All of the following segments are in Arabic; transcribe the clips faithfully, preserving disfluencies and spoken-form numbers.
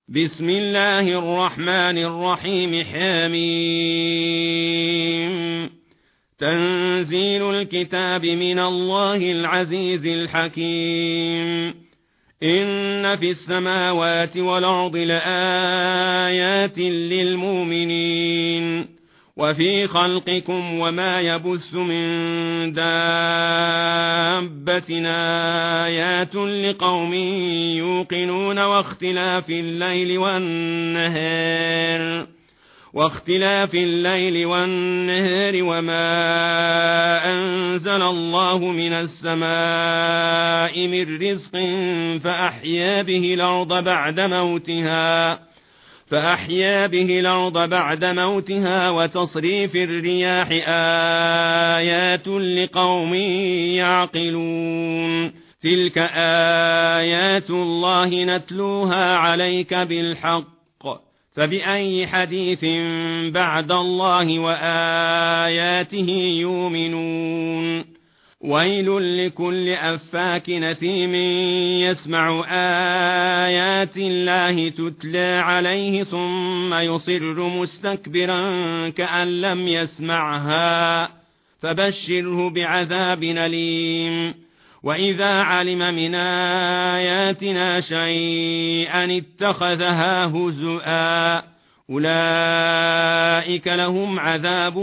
بسم الله الرحمن الرحيم. حميم. تنزيل الكتاب من الله العزيز الحكيم. إن في السماوات والأرض لآيات للمؤمنين وفي خلقكم وما يبث من دابة آيات لقوم يوقنون واختلاف الليل والنهار واختلاف الليل والنهار وما أنزل الله من السماء من رزق فأحيا به الأرض بعد موتها فأحيا به الأرض بعد موتها وتصريف الرياح آيات لقوم يعقلون. تلك آيات الله نتلوها عليك بالحق فبأي حديث بعد الله وآياته يؤمنون. ويل لكل أفاك نثيم يسمع آيات الله تتلى عليه ثم يصر مستكبرا كأن لم يسمعها فبشره بعذاب أليم. وإذا علم من آياتنا شيئا اتخذها هزؤا أولئك لهم عذاب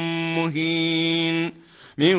مهين من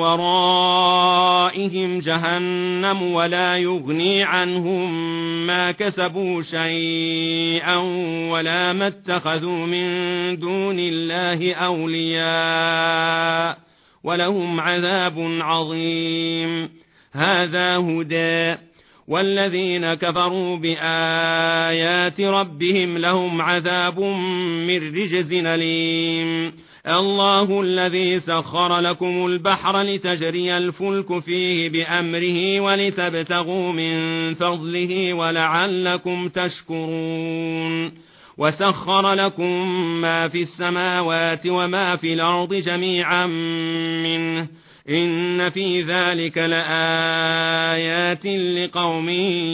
ورائهم جهنم ولا يغني عنهم ما كسبوا شيئا ولا ما اتخذوا من دون الله أولياء ولهم عذاب عظيم. هذا هدى والذين كفروا بآيات ربهم لهم عذاب من رجز أليم. الله الذي سخر لكم البحر لتجري الفلك فيه بأمره ولتبتغوا من فضله ولعلكم تشكرون. وسخر لكم ما في السماوات وما في الأرض جميعا منه إن في ذلك لآيات لقوم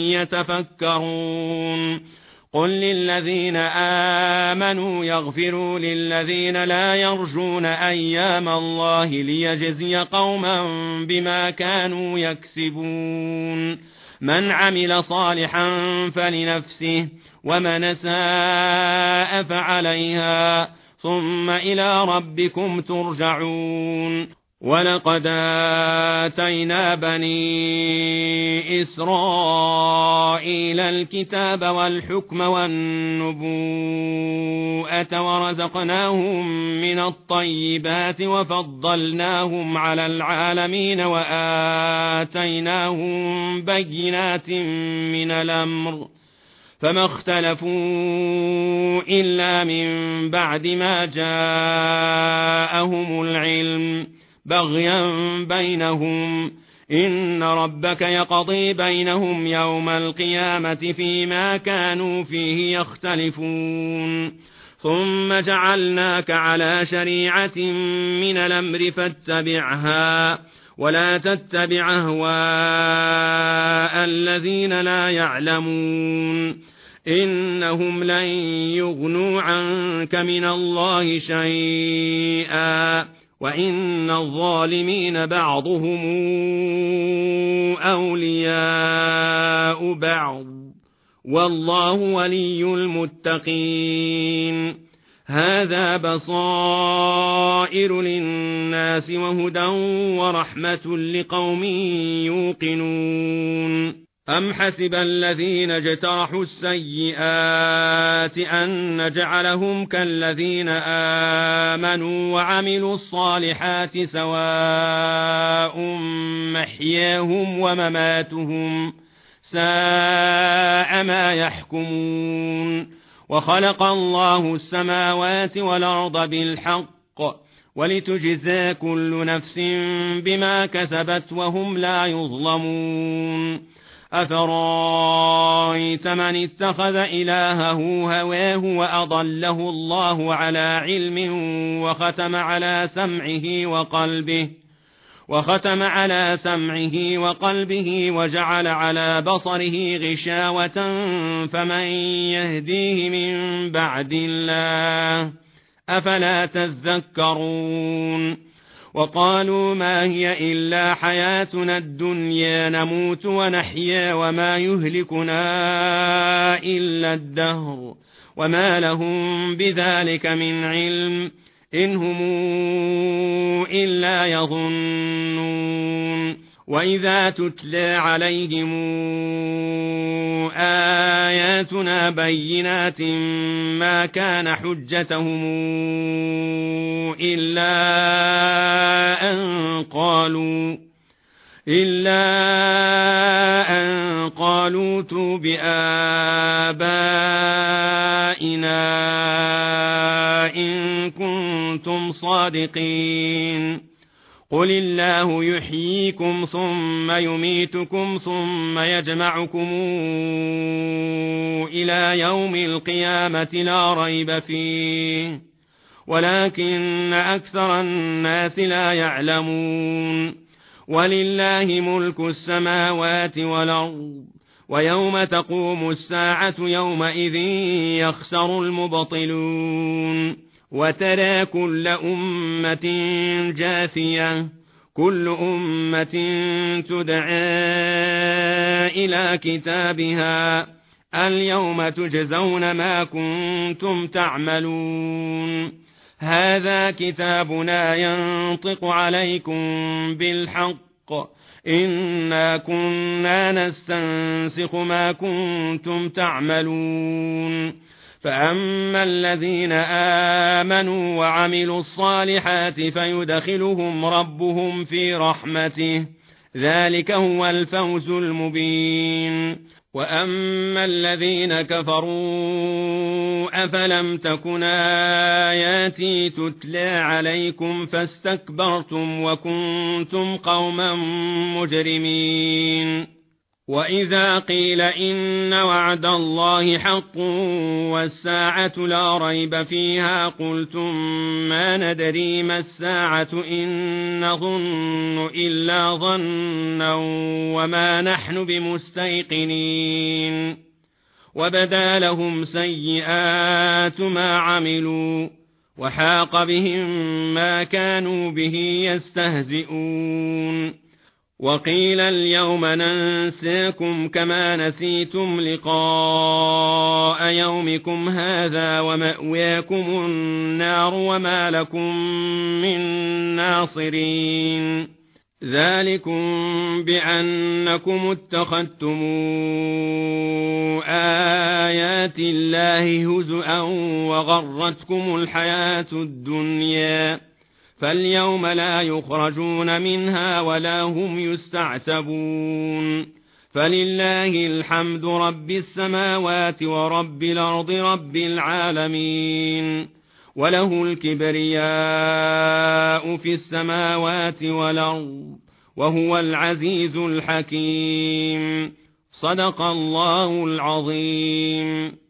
يتفكرون. قل للذين آمنوا يغفروا للذين لا يرجون أيام الله ليجزي قوما بما كانوا يكسبون. من عمل صالحا فلنفسه ومن أساء فعليها ثم إلى ربكم ترجعون. ولقد آتينا بني إسرائيل الكتاب والحكم والنبوءة ورزقناهم من الطيبات وفضلناهم على العالمين وآتيناهم بينات من الأمر فما اختلفوا إلا من بعد ما جاءهم العلم بغيا بينهم إن ربك يقضي بينهم يوم القيامة فيما كانوا فيه يختلفون. ثم جعلناك على شريعة من الأمر فاتبعها ولا تتبع أهواء الذين لا يعلمون إنهم لن يغنوا عنك من الله شيئا وإن الظالمين بعضهم أولياء بعض والله ولي المتقين. هذا بصائر للناس وهدى ورحمة لقوم يوقنون. أم حسب الذين اجترحوا السيئات أن نجعلهم كالذين آمنوا وعملوا الصالحات سواء محياهم ومماتهم ساء ما يحكمون. وخلق الله السماوات والأرض بالحق ولتجزى كل نفس بما كسبت وهم لا يظلمون. أفرايت من اتخذ إلهه هواه وأضله الله على علم وختم على سمعه وقلبه وختم على سمعه وقلبه وجعل على بصره غشاوة فمن يهديه من بعد الله أفلا تذكرون وقالوا ما هي إلا حياتنا الدنيا نموت ونحيا وما يهلكنا إلا الدهر وما لهم بذلك من علم إن هم إلا يظنون وإذا تتلى عليهم آياتنا بينات ما كان حجتهم إلا أن قالوا إلا أن قالوا ائتوا بآبائنا إن كنتم صادقين قل الله يحييكم ثم يميتكم ثم يجمعكم إلى يوم القيامة لا ريب فيه ولكن أكثر الناس لا يعلمون ولله ملك السماوات والأرض ويوم تقوم الساعة يومئذ يخسر المبطلون وترى كل أمة جاثية كل أمة تدعى إلى كتابها اليوم تجزون ما كنتم تعملون هذا كتابنا ينطق عليكم بالحق إنا كنا نستنسخ ما كنتم تعملون فأما الذين آمنوا وعملوا الصالحات فيدخلهم ربهم في رحمته ذلك هو الفوز المبين وأما الذين كفروا أفلم تكن آياتي تتلى عليكم فاستكبرتم وكنتم قوما مجرمين وإذا قيل إن وعد الله حق والساعة لا ريب فيها قلتم ما ندري ما الساعة إن نظن إلا ظنا وما نحن بمستيقنين وبدا لهم سيئات ما عملوا وحاق بهم ما كانوا به يستهزئون وقيل اليوم ننساكم كما نسيتم لقاء يومكم هذا ومأواكم النار وما لكم من ناصرين ذلكم بأنكم اتخذتم آيات الله هزؤا وغرتكم الحياة الدنيا فاليوم لا يخرجون منها ولا هم يستعتبون فلله الحمد رب السماوات ورب الأرض رب العالمين وله الكبرياء في السماوات والأرض وهو العزيز الحكيم صدق الله العظيم.